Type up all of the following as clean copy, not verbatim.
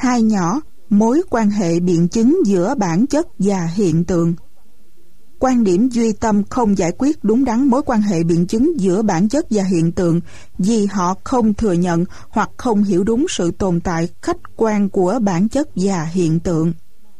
2 nhỏ, mối quan hệ biện chứng giữa bản chất và hiện tượng. Quan điểm duy tâm không giải quyết đúng đắn mối quan hệ biện chứng giữa bản chất và hiện tượng vì họ không thừa nhận hoặc không hiểu đúng sự tồn tại khách quan của bản chất và hiện tượng.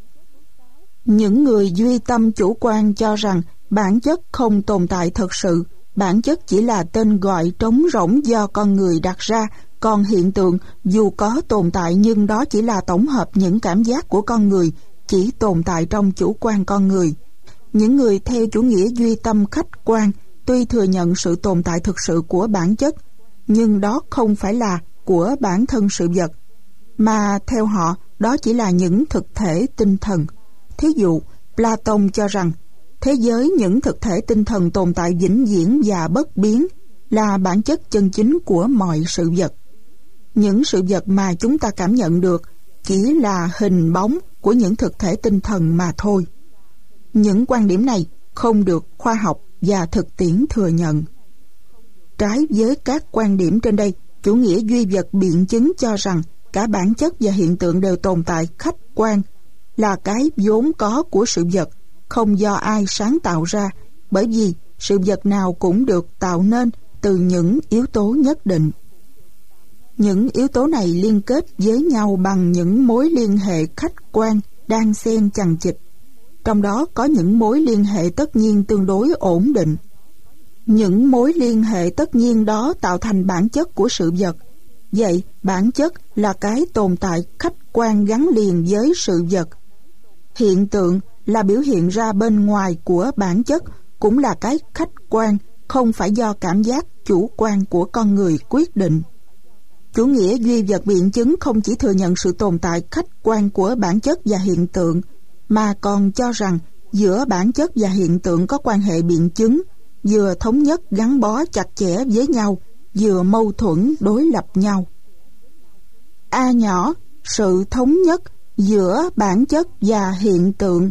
Những người duy tâm chủ quan cho rằng bản chất không tồn tại thật sự, bản chất chỉ là tên gọi trống rỗng do con người đặt ra, còn hiện tượng dù có tồn tại nhưng đó chỉ là tổng hợp những cảm giác của con người, chỉ tồn tại trong chủ quan con người. Những người theo chủ nghĩa duy tâm khách quan tuy thừa nhận sự tồn tại thực sự của bản chất, nhưng đó không phải là của bản thân sự vật, mà theo họ đó chỉ là những thực thể tinh thần. Thí dụ, Platon cho rằng thế giới những thực thể tinh thần tồn tại vĩnh viễn và bất biến là bản chất chân chính của mọi sự vật. Những sự vật mà chúng ta cảm nhận được chỉ là hình bóng của những thực thể tinh thần mà thôi. Những quan điểm này không được khoa học và thực tiễn thừa nhận. Trái với các quan điểm trên đây, chủ nghĩa duy vật biện chứng cho rằng cả bản chất và hiện tượng đều tồn tại khách quan, là cái vốn có của sự vật, không do ai sáng tạo ra, bởi vì sự vật nào cũng được tạo nên từ những yếu tố nhất định. Những yếu tố này liên kết với nhau bằng những mối liên hệ khách quan đan xen chằng chịt. Trong đó có những mối liên hệ tất nhiên tương đối ổn định. Những mối liên hệ tất nhiên đó tạo thành bản chất của sự vật. Vậy, bản chất là cái tồn tại khách quan gắn liền với sự vật. Hiện tượng là biểu hiện ra bên ngoài của bản chất, cũng là cái khách quan, không phải do cảm giác chủ quan của con người quyết định. Chủ nghĩa duy vật biện chứng không chỉ thừa nhận sự tồn tại khách quan của bản chất và hiện tượng, mà còn cho rằng giữa bản chất và hiện tượng có quan hệ biện chứng, vừa thống nhất gắn bó chặt chẽ với nhau, vừa mâu thuẫn đối lập nhau. A nhỏ, sự thống nhất giữa bản chất và hiện tượng.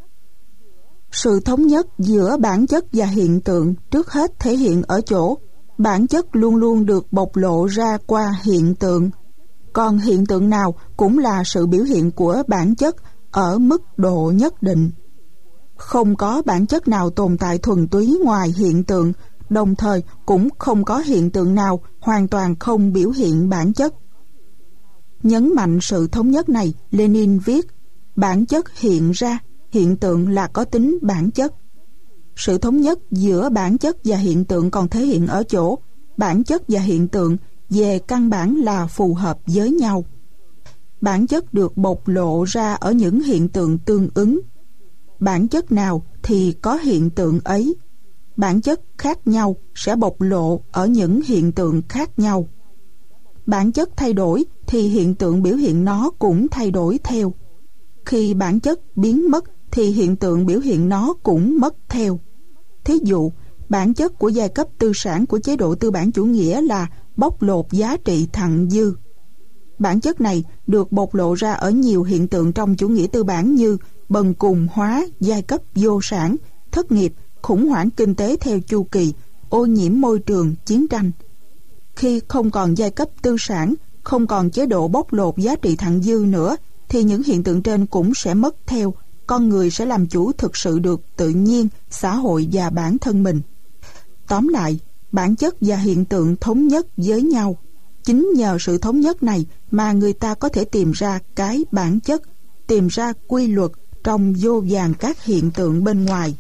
Sự thống nhất giữa bản chất và hiện tượng trước hết thể hiện ở chỗ bản chất luôn luôn được bộc lộ ra qua hiện tượng, còn hiện tượng nào cũng là sự biểu hiện của bản chất ở mức độ nhất định. Không có bản chất nào tồn tại thuần túy ngoài hiện tượng, đồng thời cũng không có hiện tượng nào hoàn toàn không biểu hiện bản chất. Nhấn mạnh sự thống nhất này, Lenin viết: bản chất hiện ra, hiện tượng là có tính bản chất. Sự thống nhất giữa bản chất và hiện tượng còn thể hiện ở chỗ bản chất và hiện tượng về căn bản là phù hợp với nhau. Bản chất được bộc lộ ra ở những hiện tượng tương ứng. Bản chất nào thì có hiện tượng ấy. Bản chất khác nhau sẽ bộc lộ ở những hiện tượng khác nhau. Bản chất thay đổi thì hiện tượng biểu hiện nó cũng thay đổi theo. Khi bản chất biến mất thì hiện tượng biểu hiện nó cũng mất theo. Thí dụ, bản chất của giai cấp tư sản của chế độ tư bản chủ nghĩa là bóc lột giá trị thặng dư. Bản chất này được bộc lộ ra ở nhiều hiện tượng trong chủ nghĩa tư bản như bần cùng hóa, giai cấp vô sản, thất nghiệp, khủng hoảng kinh tế theo chu kỳ, ô nhiễm môi trường, chiến tranh. Khi không còn giai cấp tư sản, không còn chế độ bóc lột giá trị thặng dư nữa, thì những hiện tượng trên cũng sẽ mất theo. Con người sẽ làm chủ thực sự được tự nhiên, xã hội và bản thân mình. Tóm lại, bản chất và hiện tượng thống nhất với nhau. Chính nhờ sự thống nhất này mà người ta có thể tìm ra cái bản chất, tìm ra quy luật trong vô vàn các hiện tượng bên ngoài.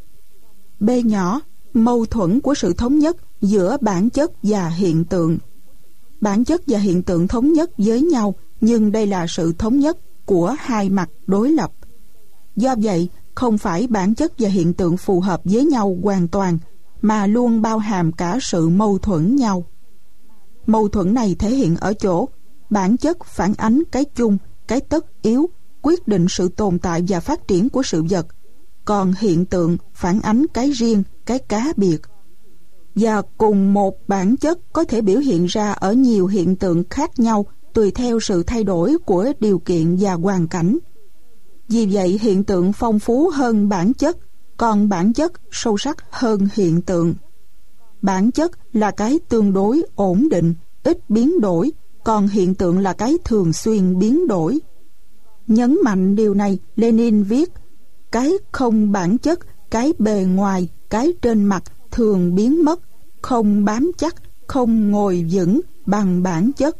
B nhỏ, mâu thuẫn của sự thống nhất giữa bản chất và hiện tượng. Bản chất và hiện tượng thống nhất với nhau, nhưng đây là sự thống nhất của hai mặt đối lập. Do vậy, không phải bản chất và hiện tượng phù hợp với nhau hoàn toàn, mà luôn bao hàm cả sự mâu thuẫn nhau. Mâu thuẫn này thể hiện ở chỗ bản chất phản ánh cái chung, cái tất yếu, quyết định sự tồn tại và phát triển của sự vật, còn hiện tượng phản ánh cái riêng, cái cá biệt. Và cùng một bản chất có thể biểu hiện ra ở nhiều hiện tượng khác nhau tùy theo sự thay đổi của điều kiện và hoàn cảnh. Vì vậy, hiện tượng phong phú hơn bản chất, còn bản chất sâu sắc hơn hiện tượng. Bản chất là cái tương đối ổn định, ít biến đổi, còn hiện tượng là cái thường xuyên biến đổi. Nhấn mạnh điều này, Lenin viết: cái không bản chất, cái bề ngoài, cái trên mặt thường biến mất, không bám chắc, không ngồi vững bằng bản chất.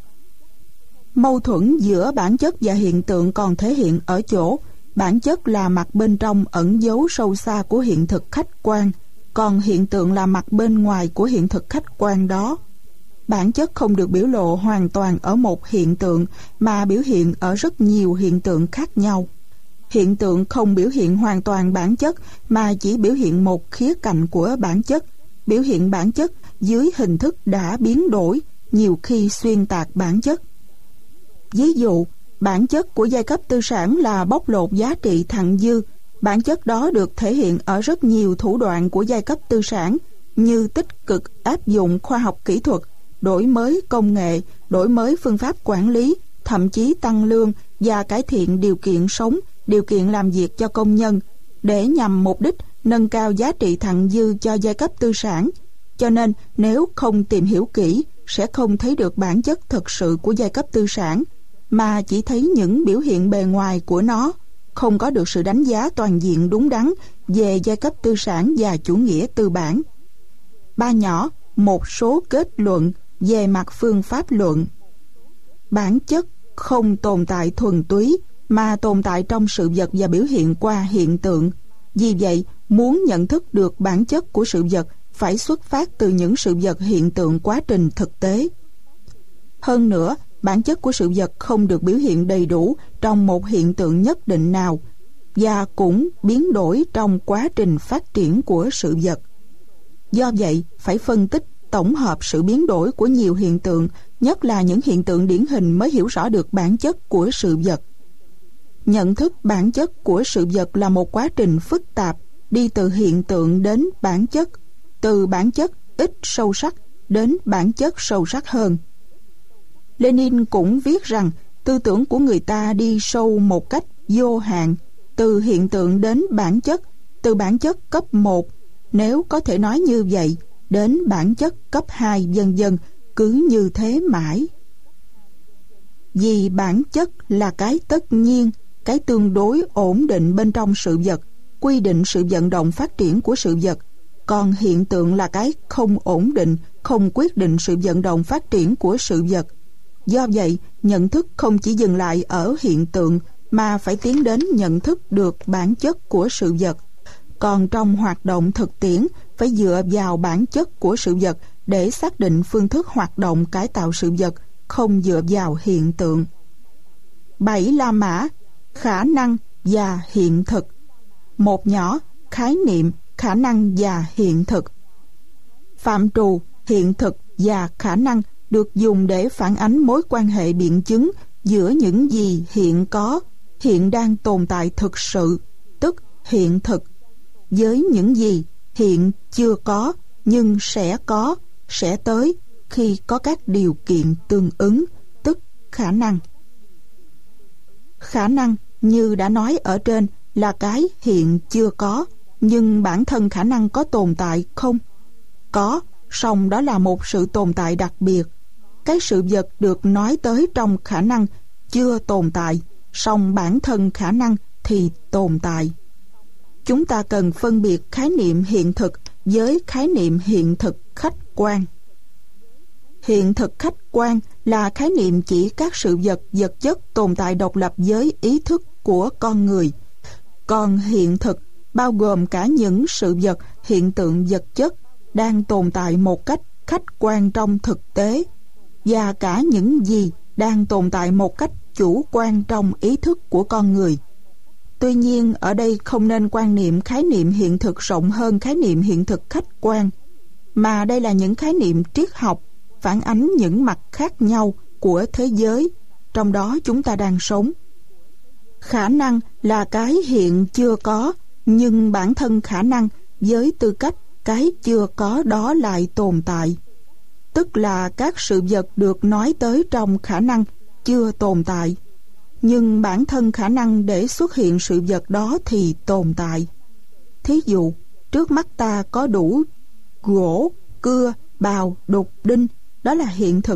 Mâu thuẫn giữa bản chất và hiện tượng còn thể hiện ở chỗ bản chất là mặt bên trong ẩn giấu sâu xa của hiện thực khách quan, còn hiện tượng là mặt bên ngoài của hiện thực khách quan đó. Bản chất không được biểu lộ hoàn toàn ở một hiện tượng, mà biểu hiện ở rất nhiều hiện tượng khác nhau. Hiện tượng không biểu hiện hoàn toàn bản chất, mà chỉ biểu hiện một khía cạnh của bản chất, biểu hiện bản chất dưới hình thức đã biến đổi, nhiều khi xuyên tạc bản chất. Ví dụ, bản chất của giai cấp tư sản là bóc lột giá trị thặng dư. Bản chất đó được thể hiện ở rất nhiều thủ đoạn của giai cấp tư sản, như tích cực áp dụng khoa học kỹ thuật, đổi mới công nghệ, đổi mới phương pháp quản lý, thậm chí tăng lương và cải thiện điều kiện sống, điều kiện làm việc cho công nhân, để nhằm mục đích nâng cao giá trị thặng dư cho giai cấp tư sản. Cho nên, nếu không tìm hiểu kỹ, sẽ không thấy được bản chất thực sự của giai cấp tư sản, mà chỉ thấy những biểu hiện bề ngoài của nó, không có được sự đánh giá toàn diện đúng đắn về giai cấp tư sản và chủ nghĩa tư bản. Ba nhỏ, một số kết luận về mặt phương pháp luận. Bản chất không tồn tại thuần túy, mà tồn tại trong sự vật và biểu hiện qua hiện tượng. Vì vậy, muốn nhận thức được bản chất của sự vật phải xuất phát từ những sự vật hiện tượng quá trình thực tế. Hơn nữa, bản chất của sự vật không được biểu hiện đầy đủ trong một hiện tượng nhất định nào, và cũng biến đổi trong quá trình phát triển của sự vật. Do vậy, phải phân tích, tổng hợp sự biến đổi của nhiều hiện tượng, nhất là những hiện tượng điển hình, mới hiểu rõ được bản chất của sự vật. Nhận thức bản chất của sự vật là một quá trình phức tạp, đi từ hiện tượng đến bản chất, từ bản chất ít sâu sắc đến bản chất sâu sắc hơn. Lenin cũng viết rằng tư tưởng của người ta đi sâu một cách vô hạn, từ hiện tượng đến bản chất, từ bản chất cấp 1, nếu có thể nói như vậy, đến bản chất cấp 2, vân vân, cứ như thế mãi. Vì bản chất là cái tất nhiên, cái tương đối ổn định bên trong sự vật, quy định sự vận động phát triển của sự vật, còn hiện tượng là cái không ổn định, không quyết định sự vận động phát triển của sự vật. Do vậy, nhận thức không chỉ dừng lại ở hiện tượng, mà phải tiến đến nhận thức được bản chất của sự vật. Còn trong hoạt động thực tiễn, phải dựa vào bản chất của sự vật để xác định phương thức hoạt động cải tạo sự vật, không dựa vào hiện tượng. 7 La Mã: khả năng và hiện thực. Một nhỏ: khái niệm, khả năng và hiện thực. Phạm trù hiện thực và khả năng được dùng để phản ánh mối quan hệ biện chứng giữa những gì hiện có, hiện đang tồn tại thực sự, tức hiện thực, với những gì hiện chưa có nhưng sẽ có, sẽ tới khi có các điều kiện tương ứng, tức khả năng. Khả năng, như đã nói ở trên, là cái hiện chưa có, nhưng bản thân khả năng có tồn tại không? Có, song đó là một sự tồn tại đặc biệt. Cái sự vật được nói tới trong khả năng chưa tồn tại, song bản thân khả năng thì tồn tại. Chúng ta cần phân biệt khái niệm hiện thực với khái niệm hiện thực khách quan. Hiện thực khách quan là khái niệm chỉ các sự vật, vật chất tồn tại độc lập với ý thức của con người. Còn hiện thực bao gồm cả những sự vật, hiện tượng vật chất đang tồn tại một cách khách quan trong thực tế, và cả những gì đang tồn tại một cách chủ quan trong ý thức của con người. Tuy nhiên, ở đây không nên quan niệm khái niệm hiện thực rộng hơn khái niệm hiện thực khách quan, mà đây là những khái niệm triết học phản ánh những mặt khác nhau của thế giới, trong đó chúng ta đang sống. Khả năng là cái hiện chưa có, nhưng bản thân khả năng với tư cách cái chưa có đó lại tồn tại. Tức là các sự vật được nói tới trong khả năng chưa tồn tại, nhưng bản thân khả năng để xuất hiện sự vật đó thì tồn tại. Thí dụ, trước mắt ta có đủ gỗ, cưa, bào, đục, đinh, đó là hiện thực,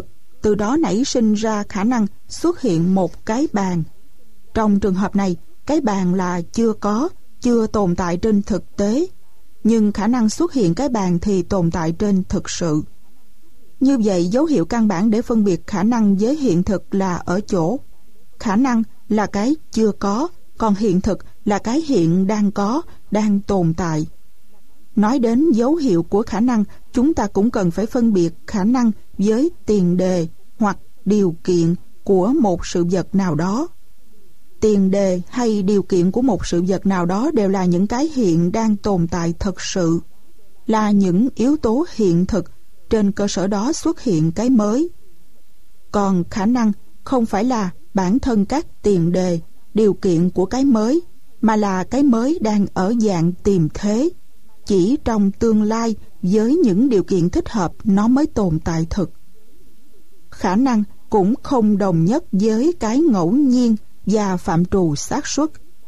từ đó nảy sinh ra khả năng xuất hiện một cái bàn. Trong trường hợp này, cái bàn là chưa có, chưa tồn tại trên thực tế, nhưng khả năng xuất hiện cái bàn thì tồn tại trên thực sự. Như vậy, dấu hiệu căn bản để phân biệt khả năng với hiện thực là ở chỗ khả năng là cái chưa có, còn hiện thực là cái hiện đang có, đang tồn tại. Nói đến dấu hiệu của khả năng, chúng ta cũng cần phải phân biệt khả năng với tiền đề hoặc điều kiện của một sự vật nào đó. Tiền đề hay điều kiện của một sự vật nào đó đều là những cái hiện đang tồn tại thực sự, là những yếu tố hiện thực, trên cơ sở đó xuất hiện cái mới. Còn khả năng không phải là bản thân các tiền đề, điều kiện của cái mới, mà là cái mới đang ở dạng tiềm thế. Chỉ trong tương lai với những điều kiện thích hợp nó mới tồn tại thực. Khả năng cũng không đồng nhất với cái ngẫu nhiên và phạm trù xác suất.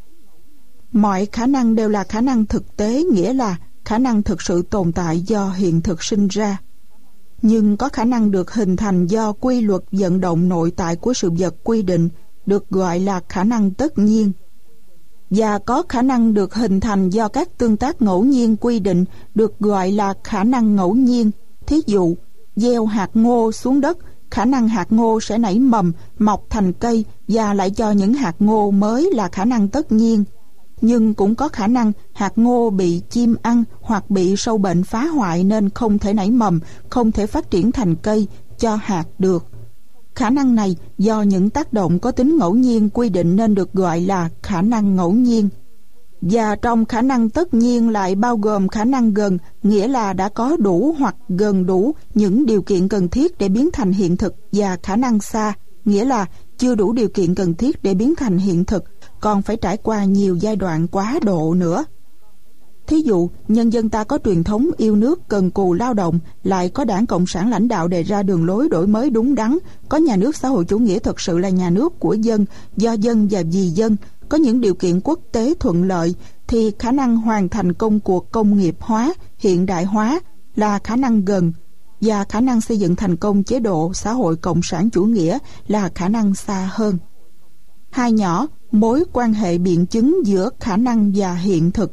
Mọi khả năng đều là khả năng thực tế, nghĩa là khả năng thực sự tồn tại do hiện thực sinh ra. Nhưng có khả năng được hình thành do quy luật vận động nội tại của sự vật quy định, được gọi là khả năng tất nhiên. Và có khả năng được hình thành do các tương tác ngẫu nhiên quy định, được gọi là khả năng ngẫu nhiên. Thí dụ, gieo hạt ngô xuống đất, khả năng hạt ngô sẽ nảy mầm, mọc thành cây và lại cho những hạt ngô mới là khả năng tất nhiên. Nhưng cũng có khả năng hạt ngô bị chim ăn hoặc bị sâu bệnh phá hoại nên không thể nảy mầm, không thể phát triển thành cây, cho hạt được. Khả năng này do những tác động có tính ngẫu nhiên quy định nên được gọi là khả năng ngẫu nhiên. Và trong khả năng tất nhiên lại bao gồm khả năng gần, nghĩa là đã có đủ hoặc gần đủ những điều kiện cần thiết để biến thành hiện thực, và khả năng xa, nghĩa là chưa đủ điều kiện cần thiết để biến thành hiện thực, còn phải trải qua nhiều giai đoạn quá độ nữa. Thí dụ, nhân dân ta có truyền thống yêu nước, cần cù lao động, lại có Đảng Cộng sản lãnh đạo đề ra đường lối đổi mới đúng đắn, có nhà nước xã hội chủ nghĩa thực sự là nhà nước của dân, do dân và vì dân, có những điều kiện quốc tế thuận lợi, thì khả năng hoàn thành công cuộc công nghiệp hóa, hiện đại hóa là khả năng gần, và khả năng xây dựng thành công chế độ xã hội cộng sản chủ nghĩa là khả năng xa hơn. Hai nhỏ, mối quan hệ biện chứng giữa khả năng và hiện thực.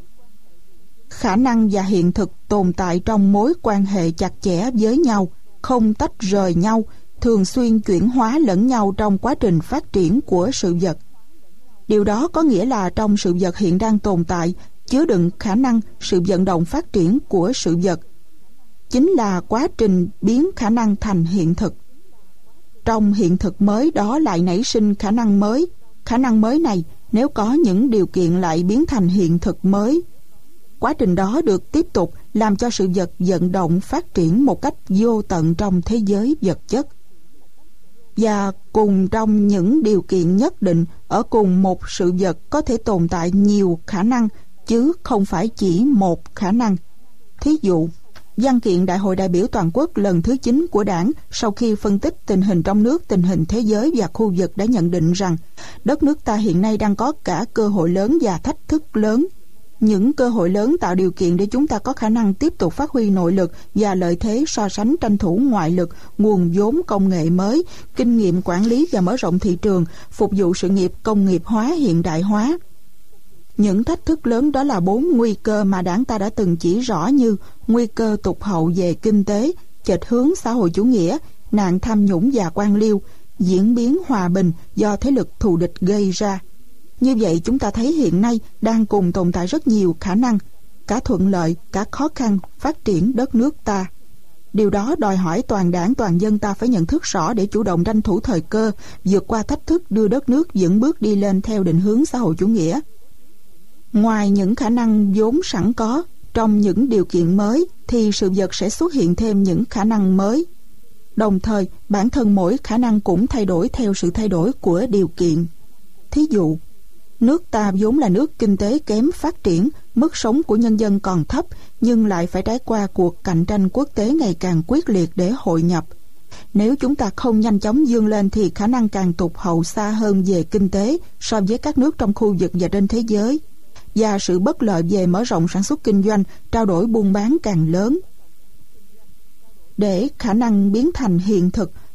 Khả năng và hiện thực tồn tại trong mối quan hệ chặt chẽ với nhau, không tách rời nhau, thường xuyên chuyển hóa lẫn nhau trong quá trình phát triển của sự vật. Điều đó có nghĩa là trong sự vật hiện đang tồn tại, chứa đựng khả năng sự vận động phát triển của sự vật, chính là quá trình biến khả năng thành hiện thực. Trong hiện thực mới đó lại nảy sinh khả năng mới. Khả năng mới này, nếu có những điều kiện lại biến thành hiện thực mới. Quá trình đó được tiếp tục làm cho sự vật vận động phát triển một cách vô tận trong thế giới vật chất. Và cùng trong những điều kiện nhất định, ở cùng một sự vật có thể tồn tại nhiều khả năng, chứ không phải chỉ một khả năng. Thí dụ, văn kiện Đại hội đại biểu toàn quốc lần thứ 9 của Đảng sau khi phân tích tình hình trong nước, tình hình thế giới và khu vực đã nhận định rằng đất nước ta hiện nay đang có cả cơ hội lớn và thách thức lớn. Những cơ hội lớn tạo điều kiện để chúng ta có khả năng tiếp tục phát huy nội lực và lợi thế so sánh tranh thủ ngoại lực, nguồn vốn công nghệ mới, kinh nghiệm quản lý và mở rộng thị trường, phục vụ sự nghiệp công nghiệp hóa hiện đại hóa. Những thách thức lớn đó là 4 nguy cơ mà Đảng ta đã từng chỉ rõ như nguy cơ tụt hậu về kinh tế, chệch hướng xã hội chủ nghĩa, nạn tham nhũng và quan liêu, diễn biến hòa bình do thế lực thù địch gây ra. Như vậy chúng ta thấy hiện nay đang cùng tồn tại rất nhiều khả năng, cả thuận lợi, cả khó khăn phát triển đất nước ta. Điều đó đòi hỏi toàn Đảng, toàn dân ta phải nhận thức rõ để chủ động tranh thủ thời cơ, vượt qua thách thức đưa đất nước vững bước đi lên theo định hướng xã hội chủ nghĩa. Ngoài những khả năng vốn sẵn có, trong những điều kiện mới thì sự vật sẽ xuất hiện thêm những khả năng mới. Đồng thời, bản thân mỗi khả năng cũng thay đổi theo sự thay đổi của điều kiện. Thí dụ, nước ta vốn là nước kinh tế kém phát triển, mức sống của nhân dân còn thấp, nhưng lại phải trải qua cuộc cạnh tranh quốc tế ngày càng quyết liệt để hội nhập. Nếu chúng ta không nhanh chóng vươn lên thì khả năng càng tụt hậu xa hơn về kinh tế so với các nước trong khu vực và trên thế giới. Và sự bất lợi về mở rộng sản xuất kinh doanh, trao đổi buôn bán càng lớn. Để khả năng biến thành hiện thực,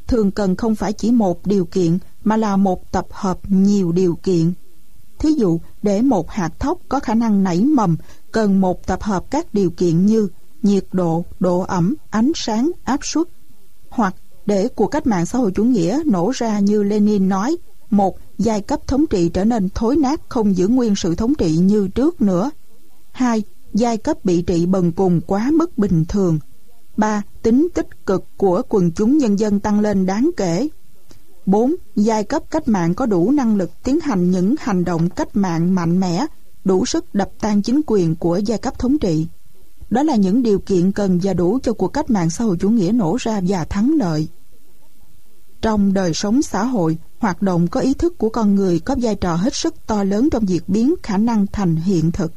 thường cần không phải chỉ một điều kiện mà là một tập hợp nhiều điều kiện. Thí dụ, để một hạt thóc có khả năng nảy mầm cần một tập hợp các điều kiện như nhiệt độ, độ ẩm, ánh sáng, áp suất. Hoặc để cuộc cách mạng xã hội chủ nghĩa nổ ra như Lenin nói, một, giai cấp thống trị trở nên thối nát, không giữ nguyên sự thống trị như trước nữa. 2. Giai cấp bị trị bần cùng quá mức bình thường. 3. Tính tích cực của quần chúng nhân dân tăng lên đáng kể. 4. Giai cấp cách mạng có đủ năng lực tiến hành những hành động cách mạng mạnh mẽ, đủ sức đập tan chính quyền của giai cấp thống trị. Đó là những điều kiện cần và đủ cho cuộc cách mạng xã hội chủ nghĩa nổ ra và thắng lợi. Trong đời sống xã hội, hoạt động có ý thức của con người có vai trò hết sức to lớn trong việc biến khả năng thành hiện thực.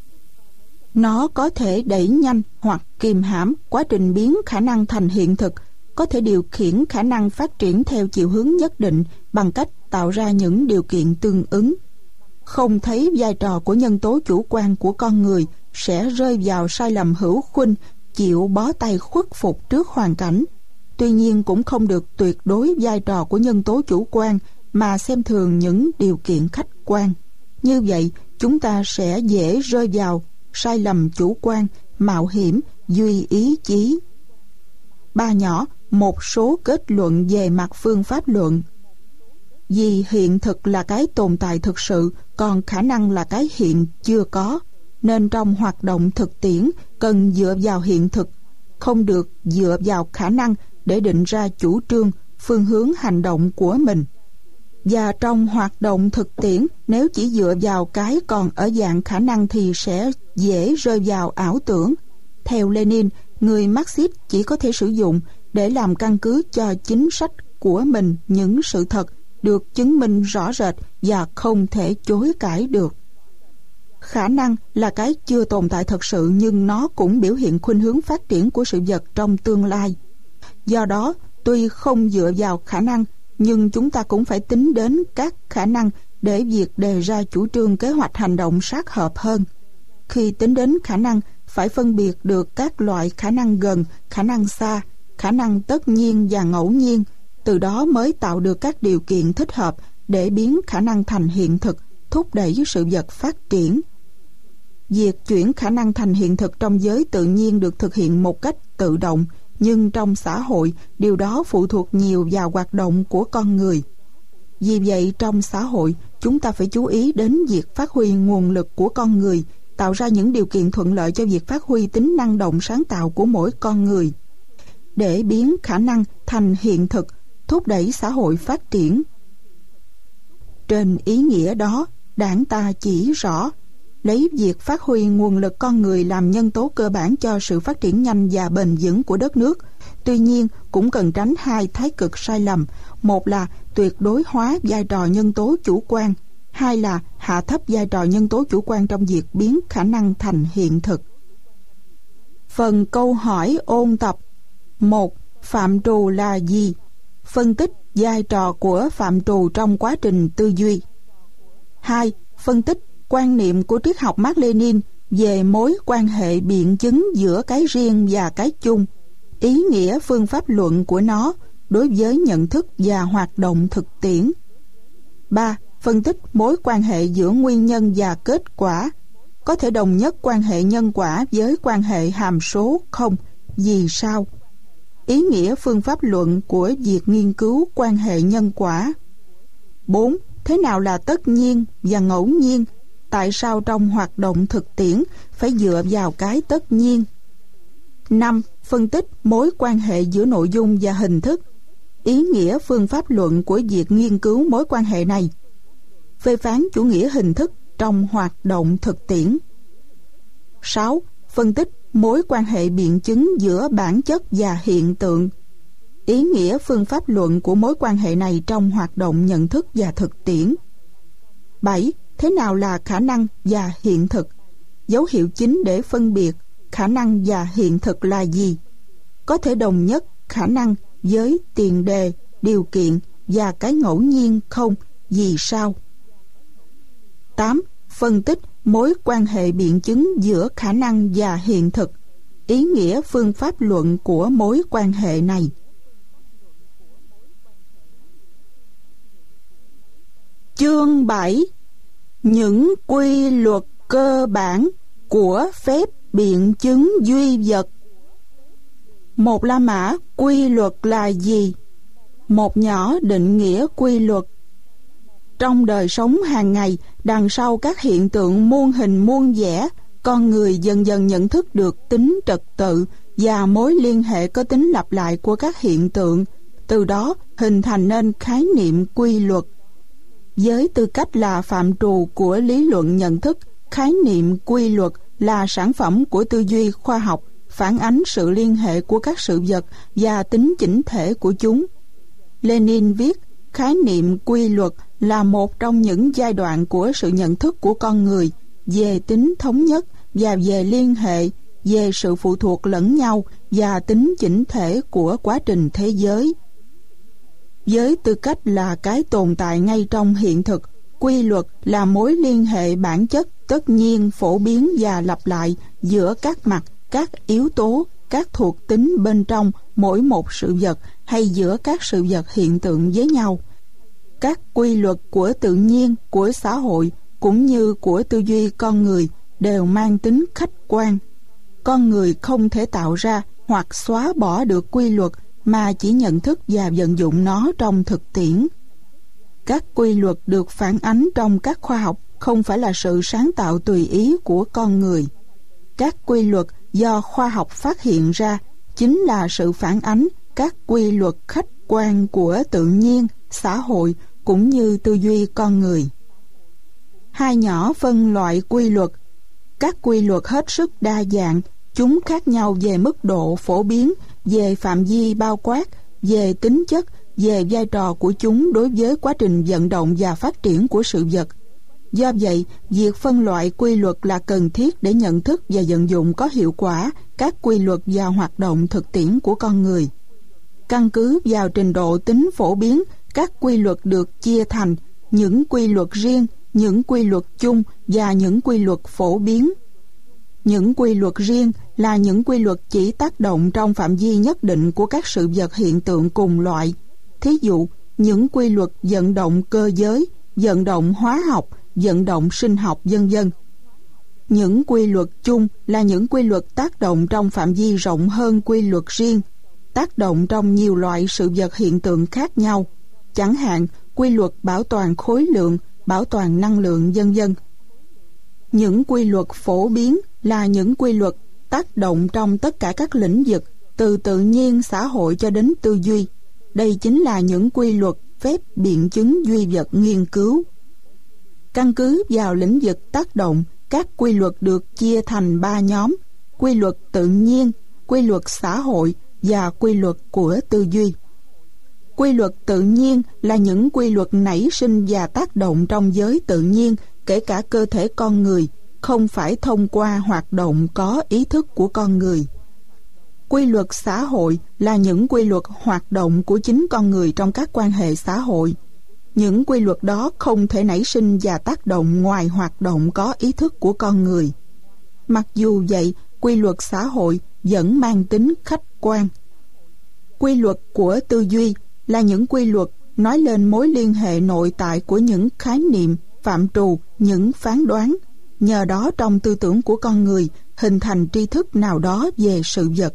Nó có thể đẩy nhanh hoặc kìm hãm quá trình biến khả năng thành hiện thực, có thể điều khiển khả năng phát triển theo chiều hướng nhất định bằng cách tạo ra những điều kiện tương ứng. Không thấy vai trò của nhân tố chủ quan của con người sẽ rơi vào sai lầm hữu khuynh, chịu bó tay khuất phục trước hoàn cảnh. Tuy nhiên cũng không được tuyệt đối vai trò của nhân tố chủ quan mà xem thường những điều kiện khách quan. Như vậy, chúng ta sẽ dễ rơi vào sai lầm chủ quan, mạo hiểm, duy ý chí. 3 nhỏ, một số kết luận về mặt phương pháp luận. Vì hiện thực là cái tồn tại thực sự, còn khả năng là cái hiện chưa có, nên trong hoạt động thực tiễn cần dựa vào hiện thực, không được dựa vào khả năng để định ra chủ trương, phương hướng hành động của mình. Và trong hoạt động thực tiễn, nếu chỉ dựa vào cái còn ở dạng khả năng thì sẽ dễ rơi vào ảo tưởng. Theo Lenin, người Marxist chỉ có thể sử dụng để làm căn cứ cho chính sách của mình những sự thật được chứng minh rõ rệt và không thể chối cãi được. Khả năng là cái chưa tồn tại thật sự, nhưng nó cũng biểu hiện khuynh hướng phát triển của sự vật trong tương lai. Do đó, tuy không dựa vào khả năng, nhưng chúng ta cũng phải tính đến các khả năng để việc đề ra chủ trương kế hoạch hành động sát hợp hơn. Khi tính đến khả năng, phải phân biệt được các loại khả năng gần, khả năng xa, khả năng tất nhiên và ngẫu nhiên, từ đó mới tạo được các điều kiện thích hợp để biến khả năng thành hiện thực, thúc đẩy sự vật phát triển. Việc chuyển khả năng thành hiện thực trong giới tự nhiên được thực hiện một cách tự động, nhưng trong xã hội, điều đó phụ thuộc nhiều vào hoạt động của con người. Vì vậy, trong xã hội, chúng ta phải chú ý đến việc phát huy nguồn lực của con người, tạo ra những điều kiện thuận lợi cho việc phát huy tính năng động sáng tạo của mỗi con người, để biến khả năng thành hiện thực, thúc đẩy xã hội phát triển. Trên ý nghĩa đó, Đảng ta chỉ rõ, lấy việc phát huy nguồn lực con người làm nhân tố cơ bản cho sự phát triển nhanh và bền vững của đất nước. Tuy nhiên, cũng cần tránh hai thái cực sai lầm. Một là tuyệt đối hóa vai trò nhân tố chủ quan. Hai là hạ thấp vai trò nhân tố chủ quan trong việc biến khả năng thành hiện thực. Phần câu hỏi ôn tập. 1. Phạm trù là gì? Phân tích vai trò của phạm trù trong quá trình tư duy. 2. Phân tích quan niệm của triết học Mác Lênin về mối quan hệ biện chứng giữa cái riêng và cái chung, ý nghĩa phương pháp luận của nó đối với nhận thức và hoạt động thực tiễn. 3. Phân tích mối quan hệ giữa nguyên nhân và kết quả, có thể đồng nhất quan hệ nhân quả với quan hệ hàm số không, vì sao? Ý nghĩa phương pháp luận của việc nghiên cứu quan hệ nhân quả. 4. Thế nào là tất nhiên và ngẫu nhiên? Tại sao trong hoạt động thực tiễn phải dựa vào cái tất nhiên? 5. Phân tích mối quan hệ giữa nội dung và hình thức, ý nghĩa phương pháp luận của việc nghiên cứu mối quan hệ này. Phê phán chủ nghĩa hình thức trong hoạt động thực tiễn. 6. Phân tích mối quan hệ biện chứng giữa bản chất và hiện tượng, ý nghĩa phương pháp luận của mối quan hệ này trong hoạt động nhận thức và thực tiễn. 7. Thế nào là khả năng và hiện thực? Dấu hiệu chính để phân biệt khả năng và hiện thực là gì? Có thể đồng nhất khả năng với tiền đề, điều kiện và cái ngẫu nhiên không? Vì sao? 8. Phân tích mối quan hệ biện chứng giữa khả năng và hiện thực, ý nghĩa phương pháp luận của mối quan hệ này. Chương 7. Những quy luật cơ bản của phép biện chứng duy vật. Một La Mã, quy luật là gì? Một nhỏ định nghĩa quy luật. Trong đời sống hàng ngày, đằng sau các hiện tượng muôn hình muôn vẻ, con người dần dần nhận thức được tính trật tự và mối liên hệ có tính lặp lại của các hiện tượng, từ đó hình thành nên khái niệm quy luật. Với tư cách là phạm trù của lý luận nhận thức, khái niệm quy luật là sản phẩm của tư duy khoa học, phản ánh sự liên hệ của các sự vật và tính chỉnh thể của chúng. Lenin viết, khái niệm quy luật là một trong những giai đoạn của sự nhận thức của con người về tính thống nhất và về liên hệ, về sự phụ thuộc lẫn nhau và tính chỉnh thể của quá trình thế giới. Với tư cách là cái tồn tại ngay trong hiện thực, quy luật là mối liên hệ bản chất tất nhiên, phổ biến và lặp lại giữa các mặt, các yếu tố, các thuộc tính bên trong mỗi một sự vật hay giữa các sự vật hiện tượng với nhau. Các quy luật của tự nhiên, của xã hội cũng như của tư duy con người đều mang tính khách quan. Con người không thể tạo ra hoặc xóa bỏ được quy luật mà chỉ nhận thức và vận dụng nó trong thực tiễn. Các quy luật được phản ánh trong các khoa học không phải là sự sáng tạo tùy ý của con người. Các quy luật do khoa học phát hiện ra chính là sự phản ánh các quy luật khách quan của tự nhiên, xã hội cũng như tư duy con người. Hai nhỏ phân loại quy luật. Các quy luật hết sức đa dạng, chúng khác nhau về mức độ phổ biến, về phạm vi bao quát, về tính chất, về vai trò của chúng đối với quá trình vận động và phát triển của sự vật. Do vậy, việc phân loại quy luật là cần thiết để nhận thức và vận dụng có hiệu quả các quy luật và hoạt động thực tiễn của con người. Căn cứ vào trình độ tính phổ biến, các quy luật được chia thành những quy luật riêng, những quy luật chung và những quy luật phổ biến. Những quy luật riêng là những quy luật chỉ tác động trong phạm vi nhất định của các sự vật hiện tượng cùng loại. Thí dụ, những quy luật vận động cơ giới, vận động hóa học, vận động sinh học, vân vân. Những quy luật chung là những quy luật tác động trong phạm vi rộng hơn quy luật riêng, tác động trong nhiều loại sự vật hiện tượng khác nhau, chẳng hạn quy luật bảo toàn khối lượng, bảo toàn năng lượng, vân vân. Những quy luật phổ biến là những quy luật tác động trong tất cả các lĩnh vực, từ tự nhiên, xã hội cho đến tư duy. Đây chính là những quy luật phép biện chứng duy vật nghiên cứu. Căn cứ vào lĩnh vực tác động, các quy luật được chia thành 3 nhóm: quy luật tự nhiên, quy luật xã hội và quy luật của tư duy. Quy luật tự nhiên là những quy luật nảy sinh và tác động trong giới tự nhiên, kể cả cơ thể con người, không phải thông qua hoạt động có ý thức của con người. Quy luật xã hội là những quy luật hoạt động của chính con người trong các quan hệ xã hội. Những quy luật đó không thể nảy sinh và tác động ngoài hoạt động có ý thức của con người. Mặc dù vậy, quy luật xã hội vẫn mang tính khách quan. Quy luật của tư duy là những quy luật nói lên mối liên hệ nội tại của những khái niệm, phạm trù, những phán đoán. Nhờ đó trong tư tưởng của con người hình thành tri thức nào đó về sự vật.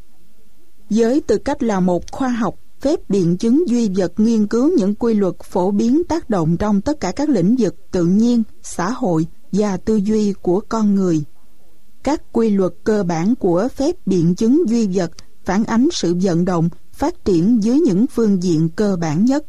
Với tư cách là một khoa học, phép biện chứng duy vật nghiên cứu những quy luật phổ biến tác động trong tất cả các lĩnh vực tự nhiên, xã hội và tư duy của con người. Các quy luật cơ bản của phép biện chứng duy vật phản ánh sự vận động, phát triển dưới những phương diện cơ bản nhất.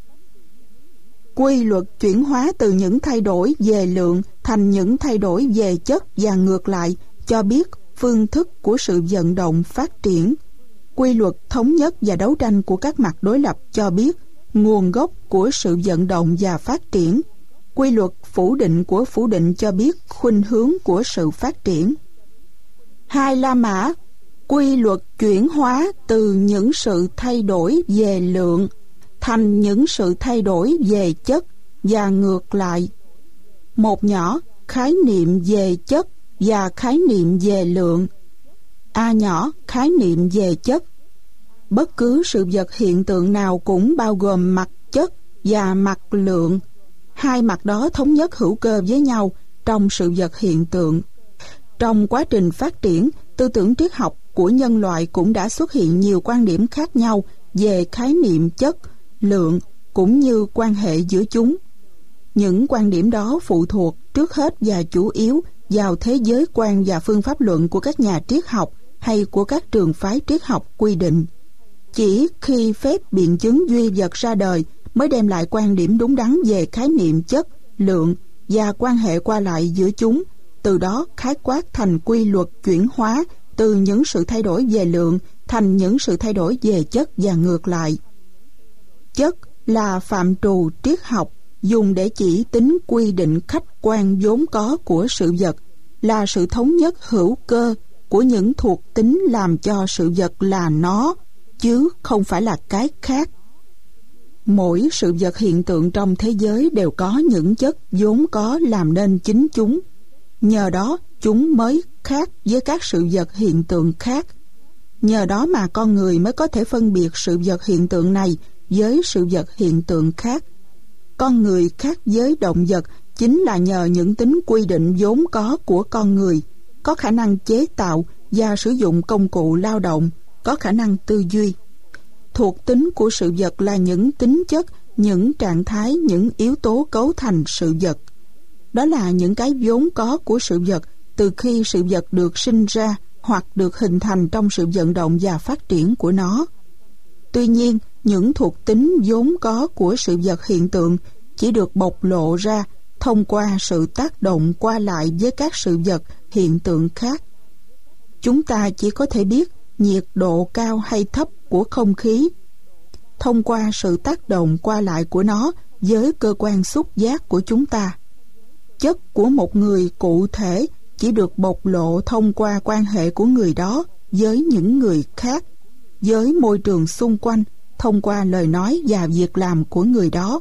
Quy luật chuyển hóa từ những thay đổi về lượng thành những thay đổi về chất và ngược lại cho biết phương thức của sự vận động phát triển. Quy luật thống nhất và đấu tranh của các mặt đối lập cho biết nguồn gốc của sự vận động và phát triển. Quy luật phủ định của phủ định cho biết khuynh hướng của sự phát triển. Hai La Mã, quy luật chuyển hóa từ những sự thay đổi về lượng thành những sự thay đổi về chất và ngược lại. Một nhỏ, khái niệm về chất và khái niệm về lượng. A nhỏ, khái niệm về chất. Bất cứ sự vật hiện tượng nào cũng bao gồm mặt chất và mặt lượng. Hai mặt đó thống nhất hữu cơ với nhau trong sự vật hiện tượng. Trong quá trình phát triển, tư tưởng triết học của nhân loại cũng đã xuất hiện nhiều quan điểm khác nhau về khái niệm chất, lượng cũng như quan hệ giữa chúng. Những quan điểm đó phụ thuộc trước hết và chủ yếu vào thế giới quan và phương pháp luận của các nhà triết học hay của các trường phái triết học quy định. Chỉ khi phép biện chứng duy vật ra đời mới đem lại quan điểm đúng đắn về khái niệm chất, lượng và quan hệ qua lại giữa chúng, từ đó khái quát thành quy luật chuyển hóa từ những sự thay đổi về lượng thành những sự thay đổi về chất và ngược lại. Chất là phạm trù triết học dùng để chỉ tính quy định khách quan vốn có của sự vật, là sự thống nhất hữu cơ của những thuộc tính làm cho sự vật là nó, chứ không phải là cái khác. Mỗi sự vật hiện tượng trong thế giới đều có những chất vốn có làm nên chính chúng. Nhờ đó chúng mới khác với các sự vật hiện tượng khác. Nhờ đó mà con người mới có thể phân biệt sự vật hiện tượng này với sự vật hiện tượng khác. Con người khác với động vật chính là nhờ những tính quy định vốn có của con người, có khả năng chế tạo và sử dụng công cụ lao động, có khả năng tư duy. Thuộc tính của sự vật là những tính chất, những trạng thái, những yếu tố cấu thành sự vật. Đó là những cái vốn có của sự vật từ khi sự vật được sinh ra hoặc được hình thành trong sự vận động và phát triển của nó. Tuy nhiên, những thuộc tính vốn có của sự vật hiện tượng chỉ được bộc lộ ra thông qua sự tác động qua lại với các sự vật hiện tượng khác. Chúng ta chỉ có thể biết nhiệt độ cao hay thấp của không khí thông qua sự tác động qua lại của nó với cơ quan xúc giác của chúng ta. Chất của một người cụ thể chỉ được bộc lộ thông qua quan hệ của người đó với những người khác, với môi trường xung quanh, thông qua lời nói và việc làm của người đó.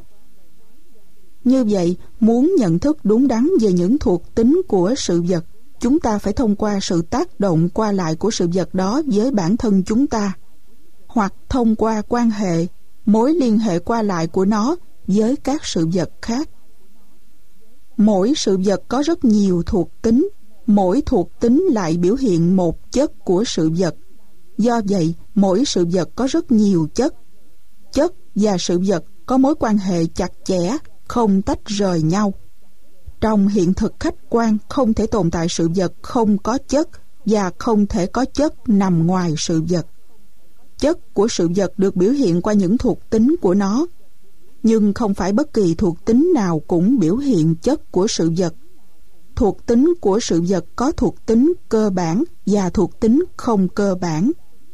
Như vậy, muốn nhận thức đúng đắn về những thuộc tính của sự vật, chúng ta phải thông qua sự tác động qua lại của sự vật đó với bản thân chúng ta, hoặc thông qua quan hệ, mối liên hệ qua lại của nó với các sự vật khác. Mỗi sự vật có rất nhiều thuộc tính, mỗi thuộc tính lại biểu hiện một chất của sự vật. Do vậy, mỗi sự vật có rất nhiều chất. Chất và sự vật có mối quan hệ chặt chẽ, không tách rời nhau. Trong hiện thực khách quan không thể tồn tại sự vật không có chất và không thể có chất nằm ngoài sự vật. Chất của sự vật được biểu hiện qua những thuộc tính của nó, nhưng không phải bất kỳ thuộc tính nào cũng biểu hiện chất của sự vật. Thuộc tính của sự vật có thuộc tính cơ bản và thuộc tính không cơ bản.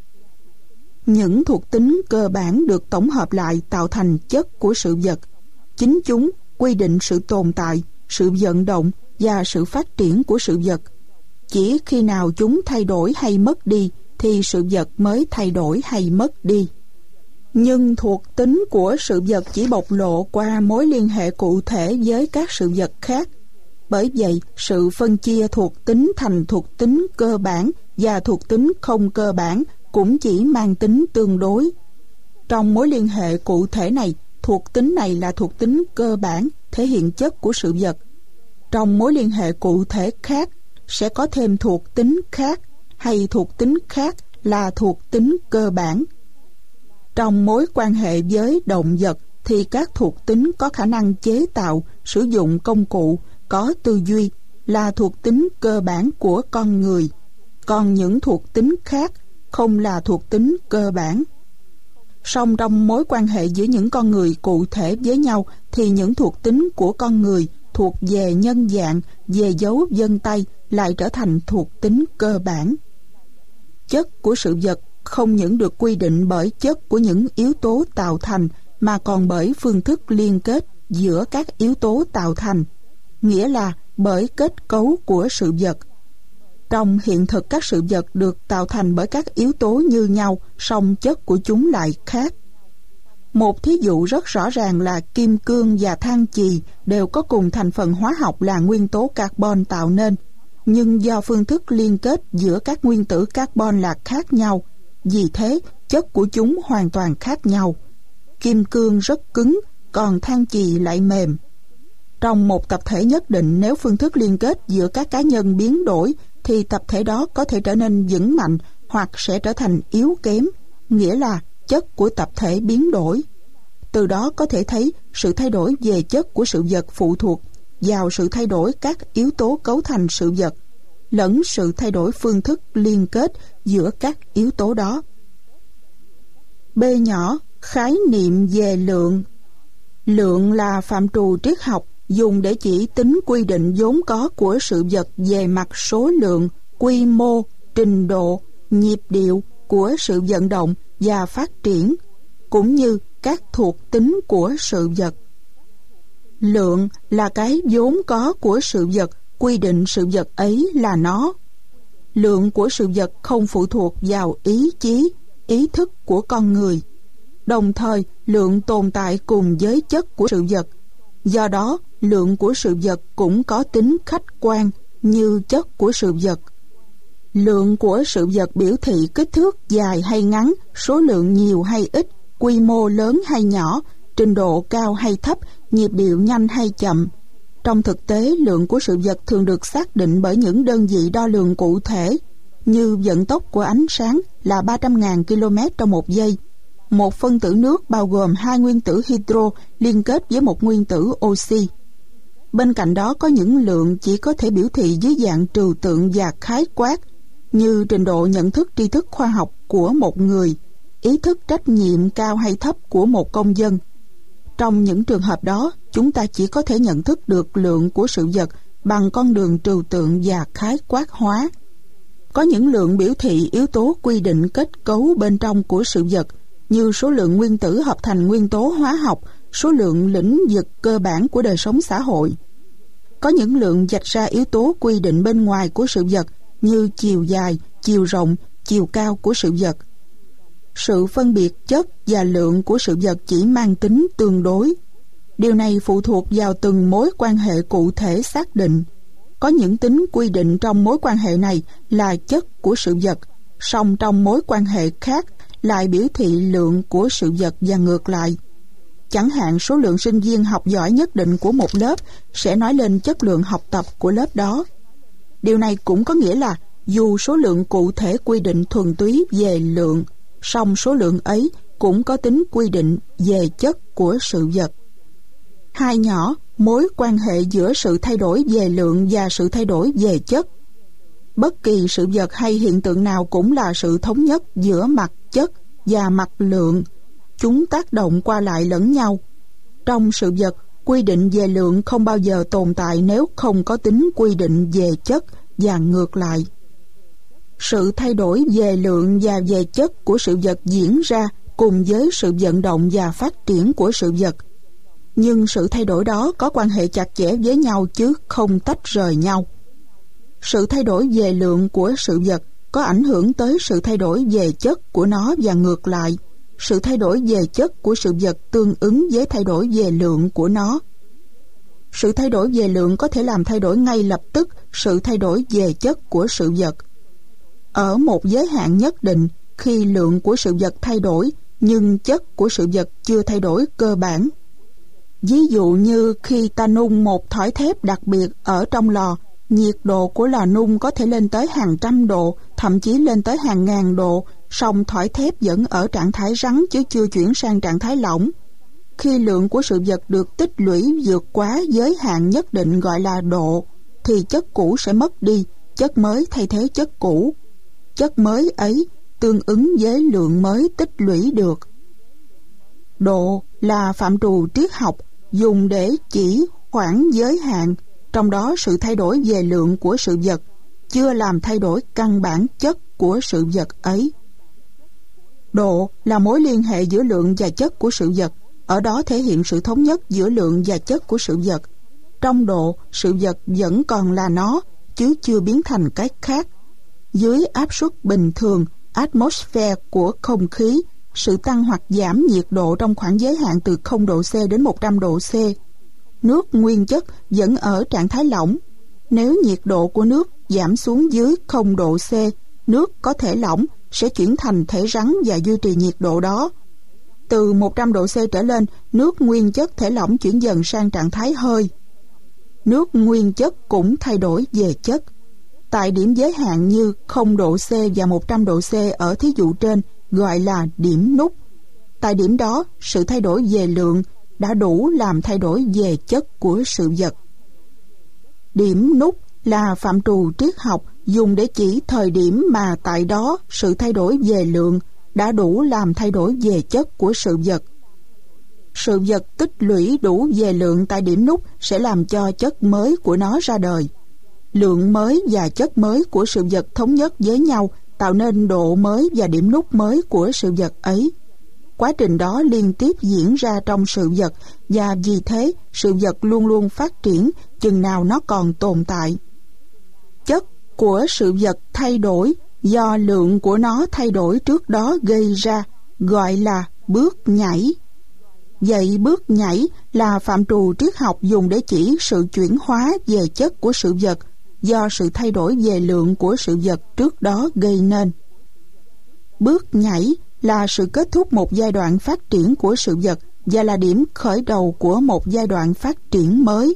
Những thuộc tính cơ bản được tổng hợp lại tạo thành chất của sự vật. Chính chúng quy định sự tồn tại, sự vận động và sự phát triển của sự vật. Chỉ khi nào chúng thay đổi hay mất đi thì sự vật mới thay đổi hay mất đi. Nhưng thuộc tính của sự vật chỉ bộc lộ qua mối liên hệ cụ thể với các sự vật khác. Bởi vậy, sự phân chia thuộc tính thành thuộc tính cơ bản và thuộc tính không cơ bản cũng chỉ mang tính tương đối. Trong mối liên hệ cụ thể này, thuộc tính này là thuộc tính cơ bản, thể hiện chất của sự vật. Trong mối liên hệ cụ thể khác, sẽ có thêm thuộc tính khác, hay thuộc tính khác là thuộc tính cơ bản. Trong mối quan hệ với động vật thì các thuộc tính có khả năng chế tạo, sử dụng công cụ, có tư duy là thuộc tính cơ bản của con người, còn những thuộc tính khác không là thuộc tính cơ bản. Song trong mối quan hệ giữa những con người cụ thể với nhau thì những thuộc tính của con người thuộc về nhân dạng, về dấu vân tay lại trở thành thuộc tính cơ bản. Chất của sự vật không những được quy định bởi chất của những yếu tố tạo thành mà còn bởi phương thức liên kết giữa các yếu tố tạo thành, nghĩa là bởi kết cấu của sự vật. Trong hiện thực các sự vật được tạo thành bởi các yếu tố như nhau, song chất của chúng lại khác. Một thí dụ rất rõ ràng là kim cương và than chì đều có cùng thành phần hóa học là nguyên tố carbon tạo nên, nhưng do phương thức liên kết giữa các nguyên tử carbon là khác nhau, vì thế chất của chúng hoàn toàn khác nhau. Kim cương rất cứng, còn than chì lại mềm. Trong một tập thể nhất định, nếu phương thức liên kết giữa các cá nhân biến đổi thì tập thể đó có thể trở nên vững mạnh hoặc sẽ trở thành yếu kém, nghĩa là chất của tập thể biến đổi. Từ đó có thể thấy sự thay đổi về chất của sự vật phụ thuộc vào sự thay đổi các yếu tố cấu thành sự vật, lẫn sự thay đổi phương thức liên kết giữa các yếu tố đó. B nhỏ, khái niệm về lượng. Lượng là phạm trù triết học dùng để chỉ tính quy định vốn có của sự vật về mặt số lượng, quy mô, trình độ, nhịp điệu của sự vận động và phát triển, cũng như các thuộc tính của sự vật. Lượng là cái vốn có của sự vật, quy định sự vật ấy là nó. Lượng của sự vật không phụ thuộc vào ý chí, ý thức của con người. Đồng thời, lượng tồn tại cùng với chất của sự vật. Do đó, lượng của sự vật cũng có tính khách quan như chất của sự vật. Lượng của sự vật biểu thị kích thước dài hay ngắn, số lượng nhiều hay ít, quy mô lớn hay nhỏ, trình độ cao hay thấp, nhịp điệu nhanh hay chậm. Trong thực tế, lượng của sự vật thường được xác định bởi những đơn vị đo lường cụ thể, như vận tốc của ánh sáng là 300.000 km trong một giây. Một phân tử nước bao gồm 2 nguyên tử hydro liên kết với một nguyên tử oxy. Bên cạnh đó có những lượng chỉ có thể biểu thị dưới dạng trừu tượng và khái quát, như trình độ nhận thức tri thức khoa học của một người, ý thức trách nhiệm cao hay thấp của một công dân. Trong những trường hợp đó, chúng ta chỉ có thể nhận thức được lượng của sự vật bằng con đường trừu tượng và khái quát hóa. Có những lượng biểu thị yếu tố quy định kết cấu bên trong của sự vật, như số lượng nguyên tử hợp thành nguyên tố hóa học, số lượng lĩnh vực cơ bản của đời sống xã hội. Có những lượng vạch ra yếu tố quy định bên ngoài của sự vật, như chiều dài, chiều rộng, chiều cao của sự vật. Sự phân biệt chất và lượng của sự vật chỉ mang tính tương đối. Điều này phụ thuộc vào từng mối quan hệ cụ thể xác định. Có những tính quy định trong mối quan hệ này là chất của sự vật, song trong mối quan hệ khác lại biểu thị lượng của sự vật và ngược lại. Chẳng hạn, số lượng sinh viên học giỏi nhất định của một lớp sẽ nói lên chất lượng học tập của lớp đó. Điều này cũng có nghĩa là dù số lượng cụ thể quy định thuần túy về lượng, song số lượng ấy cũng có tính quy định về chất của sự vật. Hai nhỏ, mối quan hệ giữa sự thay đổi về lượng và sự thay đổi về chất. Bất kỳ sự vật hay hiện tượng nào cũng là sự thống nhất giữa mặt chất và mặt lượng. Chúng tác động qua lại lẫn nhau. Trong sự vật, quy định về lượng không bao giờ tồn tại nếu không có tính quy định về chất và ngược lại. Sự thay đổi về lượng và về chất của sự vật diễn ra cùng với sự vận động và phát triển của sự vật. Nhưng sự thay đổi đó có quan hệ chặt chẽ với nhau chứ không tách rời nhau. Sự thay đổi về lượng của sự vật có ảnh hưởng tới sự thay đổi về chất của nó và ngược lại. Sự thay đổi về chất của sự vật tương ứng với thay đổi về lượng của nó. Sự thay đổi về lượng có thể làm thay đổi ngay lập tức sự thay đổi về chất của sự vật. Ở một giới hạn nhất định, khi lượng của sự vật thay đổi, nhưng chất của sự vật chưa thay đổi cơ bản. Ví dụ như khi ta nung một thỏi thép đặc biệt ở trong lò, nhiệt độ của lò nung có thể lên tới hàng trăm độ, thậm chí lên tới hàng ngàn độ, song thỏi thép vẫn ở trạng thái rắn chứ chưa chuyển sang trạng thái lỏng. Khi lượng của sự vật được tích lũy vượt quá giới hạn nhất định gọi là độ, thì chất cũ sẽ mất đi, chất mới thay thế chất cũ. Chất mới ấy tương ứng với lượng mới tích lũy được. Độ là phạm trù triết học dùng để chỉ khoảng giới hạn, trong đó sự thay đổi về lượng của sự vật chưa làm thay đổi căn bản chất của sự vật ấy. Độ là mối liên hệ giữa lượng và chất của sự vật, ở đó thể hiện sự thống nhất giữa lượng và chất của sự vật. Trong độ, sự vật vẫn còn là nó, chứ chưa biến thành cái khác. Dưới áp suất bình thường, atmosphere của không khí, sự tăng hoặc giảm nhiệt độ trong khoảng giới hạn từ 0 độ C đến 100 độ C. Nước nguyên chất vẫn ở trạng thái lỏng. Nếu nhiệt độ của nước giảm xuống dưới 0 độ C, nước có thể lỏng sẽ chuyển thành thể rắn và duy trì nhiệt độ đó. Từ 100 độ C trở lên, nước nguyên chất thể lỏng chuyển dần sang trạng thái hơi. nước nguyên chất cũng thay đổi về chất. Tại điểm giới hạn như 0 độ C và 100 độ C ở thí dụ trên gọi là điểm nút. Tại điểm đó, sự thay đổi về lượng đã đủ làm thay đổi về chất của sự vật. Điểm nút là phạm trù triết học dùng để chỉ thời điểm mà tại đó sự thay đổi về lượng đã đủ làm thay đổi về chất của sự vật. Sự vật tích lũy đủ về lượng tại điểm nút sẽ làm cho chất mới của nó ra đời. Lượng mới và chất mới của sự vật thống nhất với nhau tạo nên độ mới và điểm nút mới của sự vật ấy. Quá trình đó liên tiếp diễn ra trong sự vật và vì thế sự vật luôn luôn phát triển chừng nào nó còn tồn tại. Chất của sự vật thay đổi do lượng của nó thay đổi trước đó gây ra gọi là bước nhảy. Vậy bước nhảy là phạm trù triết học dùng để chỉ sự chuyển hóa về chất của sự vật do sự thay đổi về lượng của sự vật trước đó gây nên. Bước nhảy là sự kết thúc một giai đoạn phát triển của sự vật và là điểm khởi đầu của một giai đoạn phát triển mới.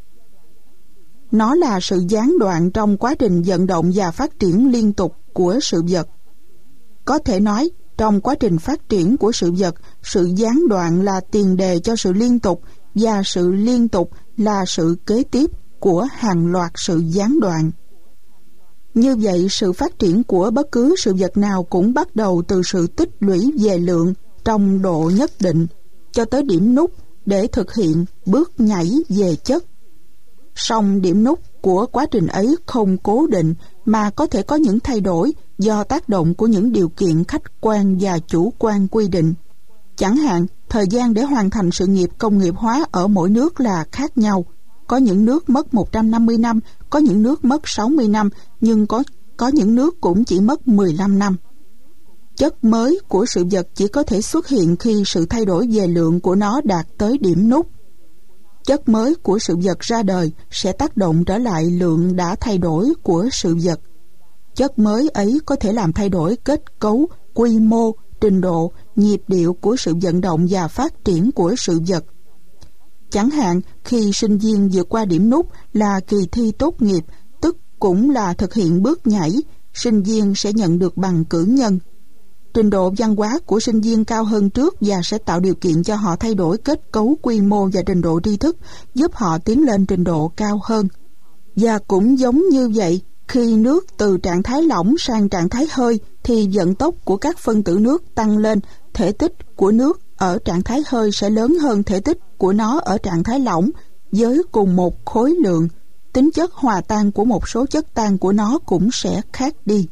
Nó là sự gián đoạn trong quá trình vận động và phát triển liên tục của sự vật. Có thể nói, trong quá trình phát triển của sự vật, sự gián đoạn là tiền đề cho sự liên tục và sự liên tục là sự kế tiếp của hàng loạt sự gián đoạn. Như vậy, sự phát triển của bất cứ sự vật nào cũng bắt đầu từ sự tích lũy về lượng trong độ nhất định cho tới điểm nút để thực hiện bước nhảy về chất. Song điểm nút của quá trình ấy không cố định mà có thể có những thay đổi do tác động của những điều kiện khách quan và chủ quan quy định. Chẳng hạn, thời gian để hoàn thành sự nghiệp công nghiệp hóa ở mỗi nước là khác nhau. Có những nước mất 150 năm, có những nước mất 60 năm, nhưng có những nước cũng chỉ mất 15 năm. Chất mới của sự vật chỉ có thể xuất hiện khi sự thay đổi về lượng của nó đạt tới điểm nút. Chất mới của sự vật ra đời sẽ tác động trở lại lượng đã thay đổi của sự vật. Chất mới ấy có thể làm thay đổi kết cấu, quy mô, trình độ, nhịp điệu của sự vận động và phát triển của sự vật. Chẳng hạn, khi sinh viên vượt qua điểm nút là kỳ thi tốt nghiệp, tức cũng là thực hiện bước nhảy, sinh viên sẽ nhận được bằng cử nhân. Trình độ văn hóa của sinh viên cao hơn trước và sẽ tạo điều kiện cho họ thay đổi kết cấu, quy mô và trình độ tri thức, giúp họ tiến lên trình độ cao hơn. Và cũng giống như vậy, khi nước từ trạng thái lỏng sang trạng thái hơi thì vận tốc của các phân tử nước tăng lên, thể tích của nước ở trạng thái hơi sẽ lớn hơn thể tích của nó ở trạng thái lỏng với cùng một khối lượng. Tính chất hòa tan của một số chất tan của nó cũng sẽ khác đi.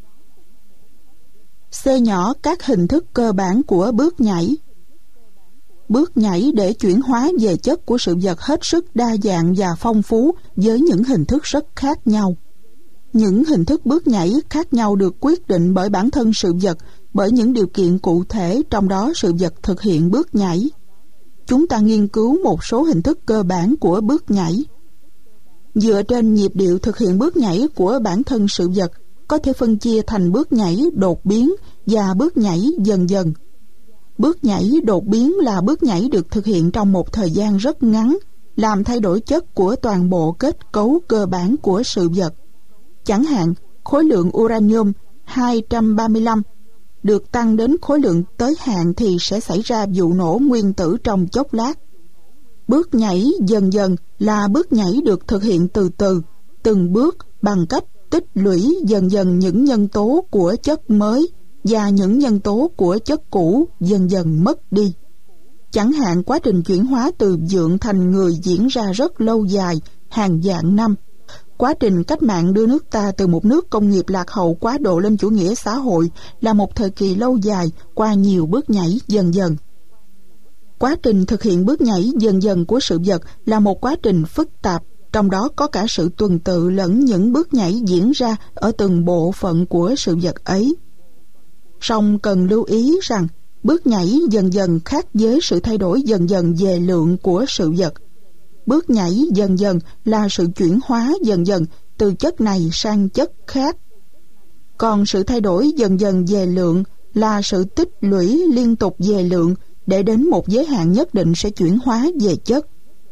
Xe nhỏ các hình thức cơ bản của bước nhảy. Bước nhảy để chuyển hóa về chất của sự vật hết sức đa dạng và phong phú với những hình thức rất khác nhau. Những hình thức bước nhảy khác nhau được quyết định bởi bản thân sự vật, bởi những điều kiện cụ thể trong đó sự vật thực hiện bước nhảy. Chúng ta nghiên cứu một số hình thức cơ bản của bước nhảy. Dựa trên nhịp điệu thực hiện bước nhảy của bản thân sự vật, có thể phân chia thành bước nhảy đột biến và bước nhảy dần dần. Bước nhảy đột biến là bước nhảy được thực hiện trong một thời gian rất ngắn, làm thay đổi chất của toàn bộ kết cấu cơ bản của sự vật. Chẳng hạn, khối lượng uranium 235 được tăng đến khối lượng tới hạn thì sẽ xảy ra vụ nổ nguyên tử trong chốc lát. Bước nhảy dần dần là bước nhảy được thực hiện từ từ, từng bước bằng cách tích lũy dần dần những nhân tố của chất mới và những nhân tố của chất cũ dần dần mất đi. Chẳng hạn, quá trình chuyển hóa từ dượng thành người diễn ra rất lâu dài, hàng vạn năm. Quá trình cách mạng đưa nước ta từ một nước công nghiệp lạc hậu quá độ lên chủ nghĩa xã hội là một thời kỳ lâu dài qua nhiều bước nhảy dần dần. Quá trình thực hiện bước nhảy dần dần của sự vật là một quá trình phức tạp, trong đó có cả sự tuần tự lẫn những bước nhảy diễn ra ở từng bộ phận của sự vật ấy. Song cần lưu ý rằng bước nhảy dần dần khác với sự thay đổi dần dần về lượng của sự vật. Bước nhảy dần dần là sự chuyển hóa dần dần từ chất này sang chất khác. Còn sự thay đổi dần dần về lượng là sự tích lũy liên tục về lượng để đến một giới hạn nhất định sẽ chuyển hóa về chất.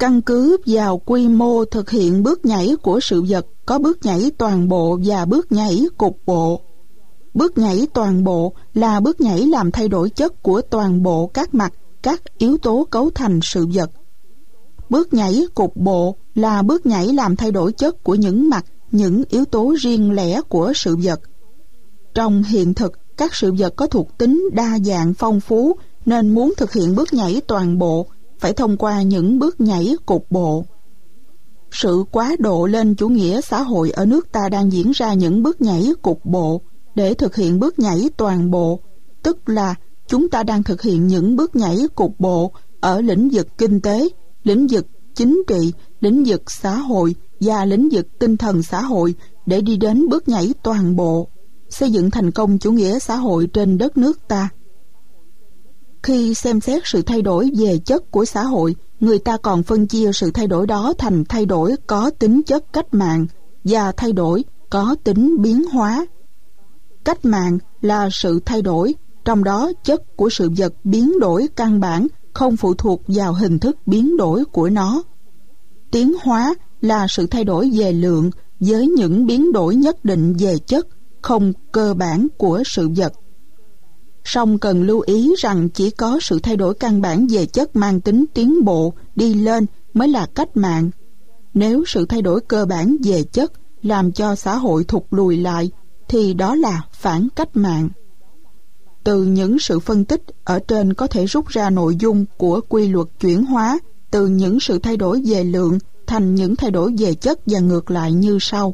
Căn cứ vào quy mô thực hiện bước nhảy của sự vật có bước nhảy toàn bộ và bước nhảy cục bộ. Bước nhảy toàn bộ là bước nhảy làm thay đổi chất của toàn bộ các mặt, các yếu tố cấu thành sự vật. Bước nhảy cục bộ là bước nhảy làm thay đổi chất của những mặt, những yếu tố riêng lẻ của sự vật. Trong hiện thực, các sự vật có thuộc tính đa dạng phong phú, nên muốn thực hiện bước nhảy toàn bộ phải thông qua những bước nhảy cục bộ. Sự quá độ lên chủ nghĩa xã hội ở nước ta đang diễn ra những bước nhảy cục bộ để thực hiện bước nhảy toàn bộ, tức là chúng ta đang thực hiện những bước nhảy cục bộ ở lĩnh vực kinh tế, lĩnh vực chính trị, lĩnh vực xã hội và lĩnh vực tinh thần xã hội để đi đến bước nhảy toàn bộ, xây dựng thành công chủ nghĩa xã hội trên đất nước ta. Khi xem xét sự thay đổi về chất của xã hội, người ta còn phân chia sự thay đổi đó thành thay đổi có tính chất cách mạng và thay đổi có tính biến hóa. Cách mạng là sự thay đổi, trong đó chất của sự vật biến đổi căn bản, không phụ thuộc vào hình thức biến đổi của nó. Tiến hóa là sự thay đổi về lượng với những biến đổi nhất định về chất, không cơ bản của sự vật. Song cần lưu ý rằng chỉ có sự thay đổi căn bản về chất mang tính tiến bộ đi lên mới là cách mạng. Nếu sự thay đổi cơ bản về chất làm cho xã hội thụt lùi lại thì đó là phản cách mạng. Từ những sự phân tích ở trên có thể rút ra nội dung của quy luật chuyển hóa từ những sự thay đổi về lượng thành những thay đổi về chất và ngược lại như sau.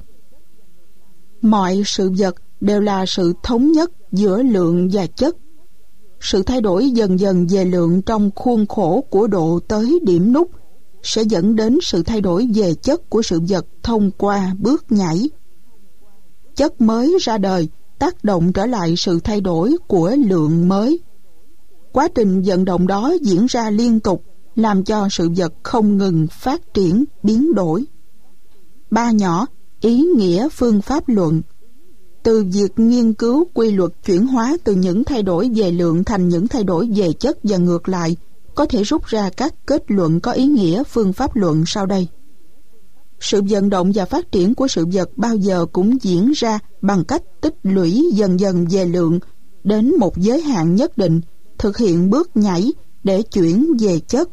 Mọi sự vật đều là sự thống nhất giữa lượng và chất. Sự thay đổi dần dần về lượng trong khuôn khổ của độ tới điểm nút sẽ dẫn đến sự thay đổi về chất của sự vật thông qua bước nhảy. Chất mới ra đời tác động trở lại sự thay đổi của lượng mới. Quá trình vận động đó diễn ra liên tục, làm cho sự vật không ngừng phát triển, biến đổi. 3 nhỏ, ý nghĩa phương pháp luận. Từ việc nghiên cứu quy luật chuyển hóa từ những thay đổi về lượng thành những thay đổi về chất và ngược lại, có thể rút ra các kết luận có ý nghĩa phương pháp luận sau đây. Sự vận động và phát triển của sự vật bao giờ cũng diễn ra bằng cách tích lũy dần dần về lượng đến một giới hạn nhất định, thực hiện bước nhảy để chuyển về chất.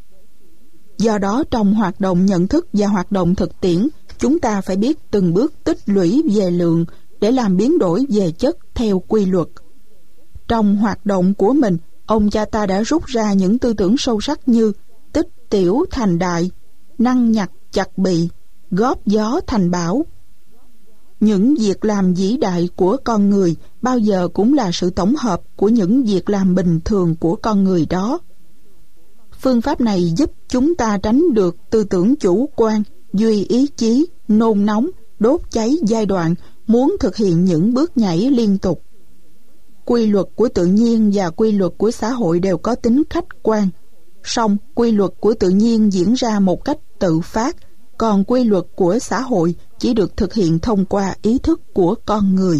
Do đó, trong hoạt động nhận thức và hoạt động thực tiễn, chúng ta phải biết từng bước tích lũy về lượng để làm biến đổi về chất theo quy luật. Trong hoạt động của mình, ông cha ta đã rút ra những tư tưởng sâu sắc như tích tiểu thành đại, năng nhặt chặt bị, góp gió thành bão. Những việc làm vĩ đại của con người bao giờ cũng là sự tổng hợp của những việc làm bình thường của con người đó. Phương pháp này giúp chúng ta tránh được tư tưởng chủ quan, duy ý chí, nôn nóng, đốt cháy giai đoạn, muốn thực hiện những bước nhảy liên tục. Quy luật của tự nhiên và quy luật của xã hội đều có tính khách quan. Song quy luật của tự nhiên diễn ra một cách tự phát, còn quy luật của xã hội chỉ được thực hiện thông qua ý thức của con người.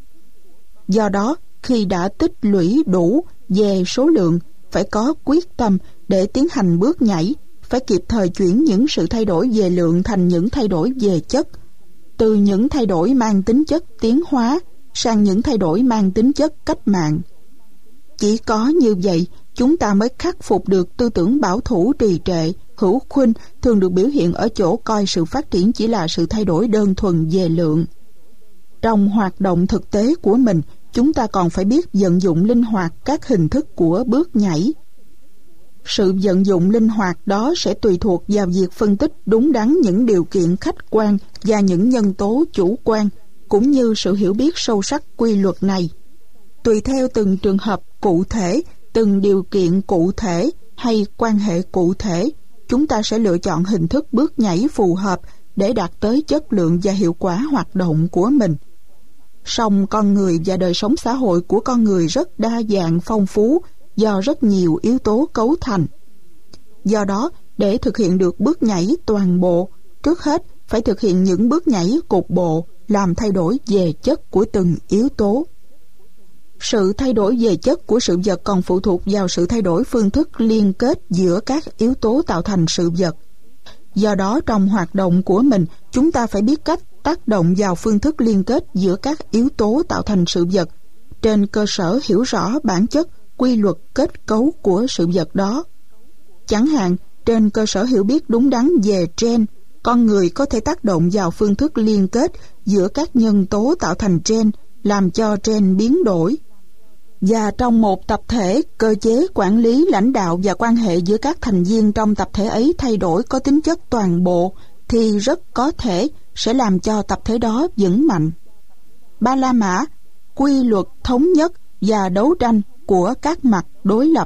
Do đó, khi đã tích lũy đủ về số lượng, phải có quyết tâm để tiến hành bước nhảy, phải kịp thời chuyển những sự thay đổi về lượng thành những thay đổi về chất, từ những thay đổi mang tính chất tiến hóa sang những thay đổi mang tính chất cách mạng. Chỉ có như vậy, chúng ta mới khắc phục được tư tưởng bảo thủ trì trệ, hữu khuynh thường được biểu hiện ở chỗ coi sự phát triển chỉ là sự thay đổi đơn thuần về lượng. Trong hoạt động thực tế của mình, chúng ta còn phải biết vận dụng linh hoạt các hình thức của bước nhảy. Sự vận dụng linh hoạt đó sẽ tùy thuộc vào việc phân tích đúng đắn những điều kiện khách quan và những nhân tố chủ quan, cũng như sự hiểu biết sâu sắc quy luật này. Tùy theo từng trường hợp cụ thể, từng điều kiện cụ thể hay quan hệ cụ thể, chúng ta sẽ lựa chọn hình thức bước nhảy phù hợp để đạt tới chất lượng và hiệu quả hoạt động của mình. Song con người và đời sống xã hội của con người rất đa dạng phong phú do rất nhiều yếu tố cấu thành. Do đó, để thực hiện được bước nhảy toàn bộ, trước hết phải thực hiện những bước nhảy cục bộ làm thay đổi về chất của từng yếu tố. Sự thay đổi về chất của sự vật còn phụ thuộc vào sự thay đổi phương thức liên kết giữa các yếu tố tạo thành sự vật. Do đó trong hoạt động của mình, chúng ta phải biết cách tác động vào phương thức liên kết giữa các yếu tố tạo thành sự vật, trên cơ sở hiểu rõ bản chất, quy luật kết cấu của sự vật đó. Chẳng hạn, trên cơ sở hiểu biết đúng đắn về gen, con người có thể tác động vào phương thức liên kết giữa các nhân tố tạo thành gen, làm cho gen biến đổi. Và trong một tập thể, cơ chế quản lý, lãnh đạo và quan hệ giữa các thành viên trong tập thể ấy thay đổi có tính chất toàn bộ, thì rất có thể sẽ làm cho tập thể đó vững mạnh. Ba La Mã, quy luật thống nhất và đấu tranh của các mặt đối lập.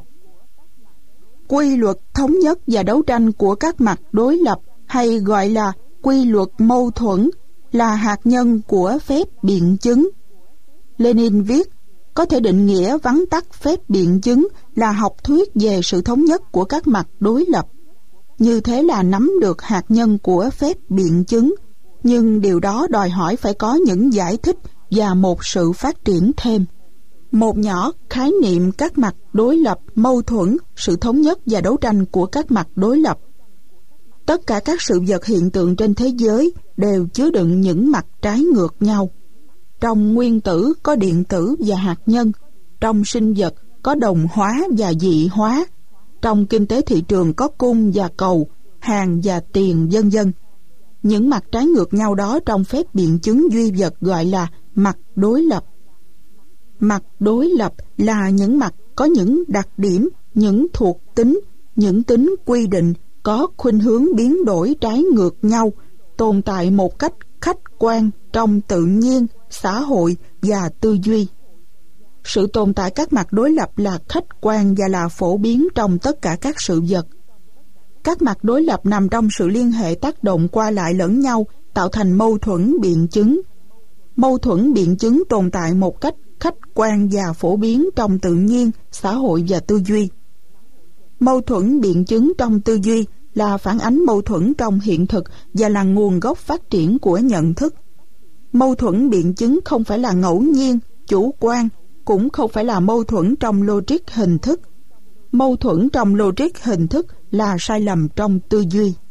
Quy luật thống nhất và đấu tranh của các mặt đối lập, hay gọi là quy luật mâu thuẫn, là hạt nhân của phép biện chứng. Lenin viết, có thể định nghĩa vắn tắt phép biện chứng là học thuyết về sự thống nhất của các mặt đối lập. Như thế là nắm được hạt nhân của phép biện chứng, nhưng điều đó đòi hỏi phải có những giải thích và một sự phát triển thêm. Một nhỏ khái niệm các mặt đối lập, mâu thuẫn, sự thống nhất và đấu tranh của các mặt đối lập. Tất cả các sự vật hiện tượng trên thế giới đều chứa đựng những mặt trái ngược nhau. Trong nguyên tử có điện tử và hạt nhân, trong sinh vật có đồng hóa và dị hóa, trong kinh tế thị trường có cung và cầu, hàng và tiền, vân vân. Những mặt trái ngược nhau đó trong phép biện chứng duy vật gọi là mặt đối lập. Mặt đối lập là những mặt có những đặc điểm, những thuộc tính, những tính quy định, có khuynh hướng biến đổi trái ngược nhau, tồn tại một cách khách quan trong tự nhiên, xã hội và tư duy. Sự tồn tại các mặt đối lập là khách quan và là phổ biến trong tất cả các sự vật. Các mặt đối lập nằm trong sự liên hệ tác động qua lại lẫn nhau, tạo thành mâu thuẫn biện chứng. Mâu thuẫn biện chứng tồn tại một cách khách quan và phổ biến trong tự nhiên, xã hội và tư duy. Mâu thuẫn biện chứng trong tư duy là phản ánh mâu thuẫn trong hiện thực và là nguồn gốc phát triển của nhận thức. Mâu thuẫn biện chứng không phải là ngẫu nhiên, chủ quan, cũng không phải là mâu thuẫn trong logic hình thức. Mâu thuẫn trong logic hình thức là sai lầm trong tư duy.